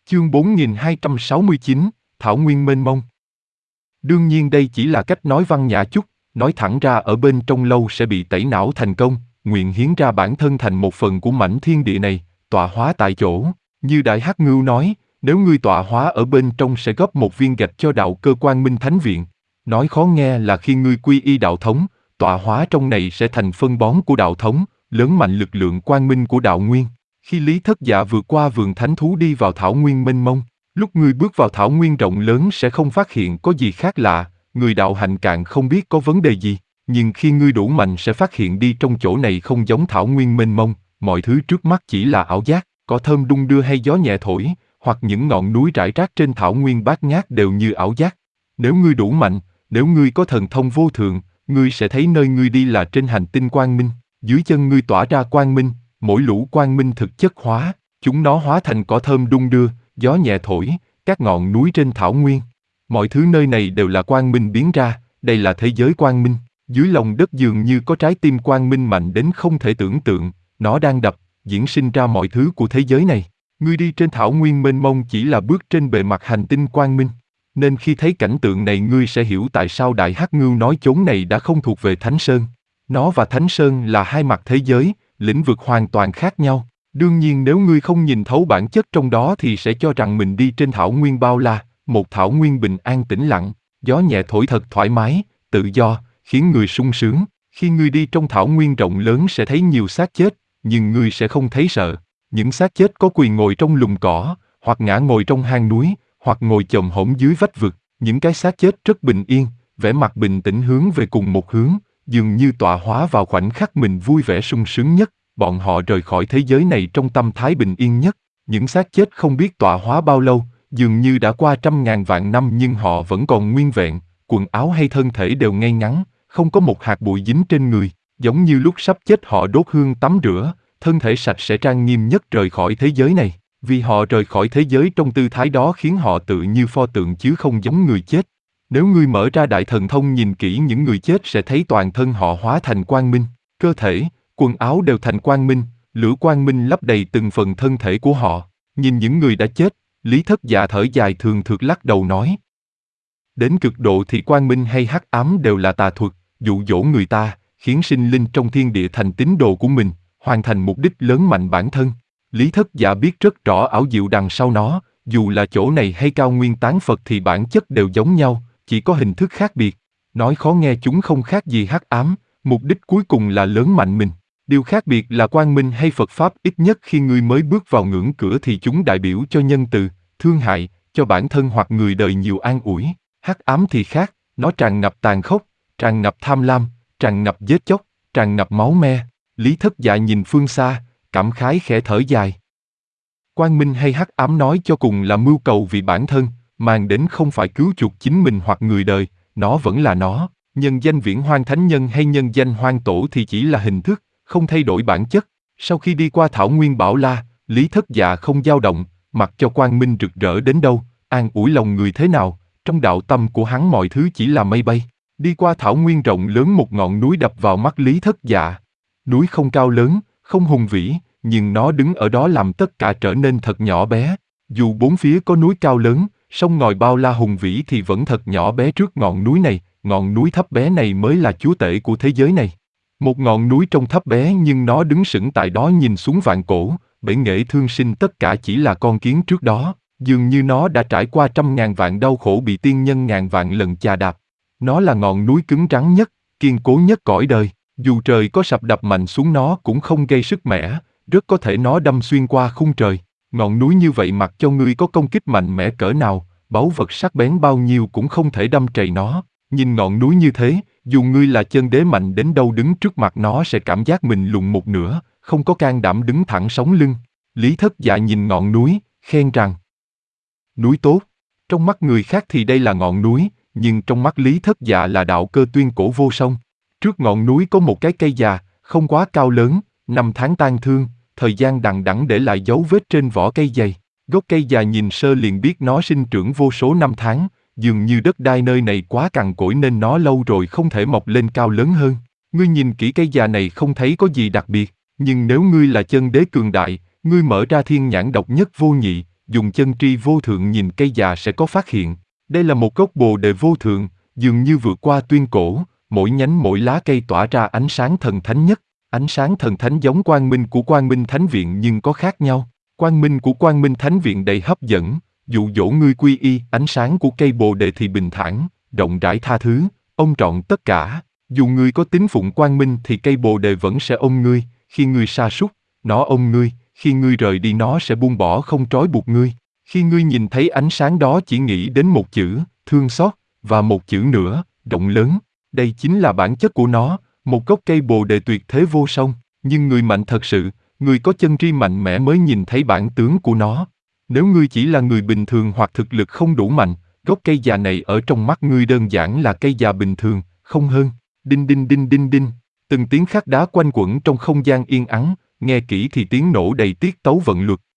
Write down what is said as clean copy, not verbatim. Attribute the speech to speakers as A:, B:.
A: Chương 4269, Thảo Nguyên mênh mông. Đương nhiên đây chỉ là cách nói văn nhã chút, nói thẳng ra ở bên trong lâu sẽ bị tẩy não thành công, nguyện hiến ra bản thân thành một phần của mảnh thiên địa này, tọa hóa tại chỗ. Như Đại Hắc Ngưu nói, nếu ngươi tọa hóa ở bên trong sẽ góp một viên gạch cho đạo cơ Quang Minh Thánh Viện. Nói khó nghe là khi ngươi quy y đạo thống, tọa hóa trong này sẽ thành phân bón của đạo thống, lớn mạnh lực lượng quang minh của đạo nguyên. Khi Lý Thất Dạ vượt qua vườn thánh thú đi vào thảo nguyên mênh mông, lúc ngươi bước vào thảo nguyên rộng lớn sẽ không phát hiện có gì khác lạ, người đạo hạnh cạn không biết có vấn đề gì, nhưng khi ngươi đủ mạnh sẽ phát hiện đi trong chỗ này không giống thảo nguyên mênh mông, mọi thứ trước mắt chỉ là ảo giác, cỏ thơm đung đưa hay gió nhẹ thổi, hoặc những ngọn núi rải rác trên thảo nguyên bát ngát đều như ảo giác. Nếu ngươi đủ mạnh, nếu ngươi có thần thông vô thượng, ngươi sẽ thấy nơi ngươi đi là trên hành tinh quang minh, dưới chân ngươi tỏa ra quang minh, mỗi lũ quang minh thực chất hóa, chúng nó hóa thành cỏ thơm đung đưa, gió nhẹ thổi, các ngọn núi trên thảo nguyên. Mọi thứ nơi này đều là quang minh biến ra, đây là thế giới quang minh. Dưới lòng đất dường như có trái tim quang minh mạnh đến không thể tưởng tượng, nó đang đập, diễn sinh ra mọi thứ của thế giới này. Ngươi đi trên thảo nguyên mênh mông chỉ là bước trên bề mặt hành tinh quang minh. Nên khi thấy cảnh tượng này ngươi sẽ hiểu tại sao Đại Hắc Ngưu nói chốn này đã không thuộc về Thánh Sơn. Nó và Thánh Sơn là hai mặt thế giới, lĩnh vực hoàn toàn khác nhau. Đương nhiên nếu ngươi không nhìn thấu bản chất trong đó thì sẽ cho rằng mình đi trên thảo nguyên bao la, một thảo nguyên bình an tĩnh lặng, gió nhẹ thổi thật thoải mái, tự do, khiến người sung sướng. Khi ngươi đi trong thảo nguyên rộng lớn sẽ thấy nhiều xác chết, nhưng ngươi sẽ không thấy sợ. Những xác chết có quỳ ngồi trong lùm cỏ, hoặc ngã ngồi trong hang núi, hoặc ngồi chồm hổm dưới vách vực. Những cái xác chết rất bình yên, vẻ mặt bình tĩnh hướng về cùng một hướng, dường như tọa hóa vào khoảnh khắc mình vui vẻ sung sướng nhất. Bọn họ rời khỏi thế giới này trong tâm thái bình yên nhất. Những xác chết không biết tọa hóa bao lâu, dường như đã qua 100.000 vạn năm nhưng họ vẫn còn nguyên vẹn, quần áo hay thân thể đều ngay ngắn, không có một hạt bụi dính trên người, giống như lúc sắp chết họ đốt hương tắm rửa, thân thể sạch sẽ trang nghiêm nhất rời khỏi thế giới này. Vì họ rời khỏi thế giới trong tư thái đó khiến họ tự như pho tượng chứ không giống người chết. Nếu ngươi mở ra đại thần thông nhìn kỹ những người chết sẽ thấy toàn thân họ hóa thành quang minh, cơ thể, quần áo đều thành quang minh, lửa quang minh lấp đầy từng phần thân thể của họ. Nhìn những người đã chết, Lý Thất Dạ thở dài thường thượt lắc đầu nói. Đến cực độ thì quang minh hay hắc ám đều là tà thuật, dụ dỗ người ta, khiến sinh linh trong thiên địa thành tín đồ của mình, hoàn thành mục đích lớn mạnh bản thân. Lý Thất Dạ biết rất rõ ảo diệu đằng sau nó, dù là chỗ này hay cao nguyên tán Phật thì bản chất đều giống nhau, chỉ có hình thức khác biệt. Nói khó nghe chúng không khác gì hắc ám, mục đích cuối cùng là lớn mạnh mình. Điều khác biệt là quang minh hay Phật Pháp ít nhất khi ngươi mới bước vào ngưỡng cửa thì chúng đại biểu cho nhân từ, thương hại, cho bản thân hoặc người đời nhiều an ủi. Hắc ám thì khác, nó tràn ngập tàn khốc, tràn ngập tham lam, tràn ngập giết chóc, tràn ngập máu me. Lý Thất Dạ nhìn phương xa, cảm khái khẽ thở dài. Quang minh hay hắc ám nói cho cùng là mưu cầu vì bản thân, mang đến không phải cứu chuộc chính mình hoặc người đời, nó vẫn là nó. Nhân danh Viễn Hoang Thánh Nhân hay nhân danh Hoang Tổ thì chỉ là hình thức, không thay đổi bản chất. Sau khi đi qua thảo nguyên Bảo La, Lý Thất Dạ không dao động, mặc cho quang minh rực rỡ đến đâu, an ủi lòng người thế nào, trong đạo tâm của hắn mọi thứ chỉ là mây bay. Đi qua thảo nguyên rộng lớn một ngọn núi đập vào mắt Lý Thất Dạ. Núi không cao lớn, không hùng vĩ, nhưng nó đứng ở đó làm tất cả trở nên thật nhỏ bé. Dù bốn phía có núi cao lớn, sông ngòi bao la hùng vĩ thì vẫn thật nhỏ bé trước ngọn núi này, ngọn núi thấp bé này mới là chúa tể của thế giới này. Một ngọn núi trông thấp bé nhưng nó đứng sững tại đó nhìn xuống vạn cổ, bể nghệ thương sinh tất cả chỉ là con kiến trước đó, dường như nó đã trải qua 100.000 vạn đau khổ bị tiên nhân ngàn vạn lần chà đạp. Nó là ngọn núi cứng rắn nhất, kiên cố nhất cõi đời, dù trời có sập đập mạnh xuống nó cũng không gây sức mẻ, rất có thể nó đâm xuyên qua khung trời. Ngọn núi như vậy mặc cho ngươi có công kích mạnh mẽ cỡ nào, báu vật sắc bén bao nhiêu cũng không thể đâm trầy nó. Nhìn ngọn núi như thế, dù ngươi là chân đế mạnh đến đâu đứng trước mặt nó sẽ cảm giác mình lùn một nửa, không có can đảm đứng thẳng sống lưng. Lý Thất Dạ nhìn ngọn núi, khen rằng: núi tốt. Trong mắt người khác thì đây là ngọn núi, nhưng trong mắt Lý Thất Dạ là đạo cơ tuyên cổ vô song. Trước ngọn núi có một cái cây già, không quá cao lớn, năm tháng tang thương, thời gian đằng đẵng để lại dấu vết trên vỏ cây dày. Gốc cây già nhìn sơ liền biết nó sinh trưởng vô số năm tháng, dường như đất đai nơi này quá cằn cỗi nên nó lâu rồi không thể mọc lên cao lớn hơn. Ngươi nhìn kỹ cây già này không thấy có gì đặc biệt, nhưng nếu ngươi là chân đế cường đại, ngươi mở ra thiên nhãn độc nhất vô nhị, dùng chân tri vô thượng nhìn cây già sẽ có phát hiện. Đây là một gốc bồ đề vô thượng, dường như vượt qua tuyên cổ, mỗi nhánh mỗi lá cây tỏa ra ánh sáng thần thánh nhất. Ánh sáng thần thánh giống quang minh của Quang Minh Thánh Viện nhưng có khác nhau. Quang minh của Quang Minh Thánh Viện đầy hấp dẫn, dụ dỗ ngươi quy y. Ánh sáng của cây bồ đề thì bình thản, rộng rãi tha thứ, ôm trọn tất cả. Dù ngươi có tín phụng quang minh thì cây bồ đề vẫn sẽ ôm ngươi, khi ngươi sa sút, nó ôm ngươi, khi ngươi rời đi nó sẽ buông bỏ không trói buộc ngươi. Khi ngươi nhìn thấy ánh sáng đó chỉ nghĩ đến một chữ, thương xót, và một chữ nữa, rộng lớn. Đây chính là bản chất của nó, một gốc cây bồ đề tuyệt thế vô song. Nhưng người mạnh thật sự, người có chân tri mạnh mẽ mới nhìn thấy bản tướng của nó. Nếu ngươi chỉ là người bình thường hoặc thực lực không đủ mạnh, gốc cây già này ở trong mắt ngươi đơn giản là cây già bình thường, không hơn. Đinh đinh đinh đinh đinh, từng tiếng khắc đá quanh quẩn trong không gian yên ắng, nghe kỹ thì tiếng nổ đầy tiết tấu vận luật.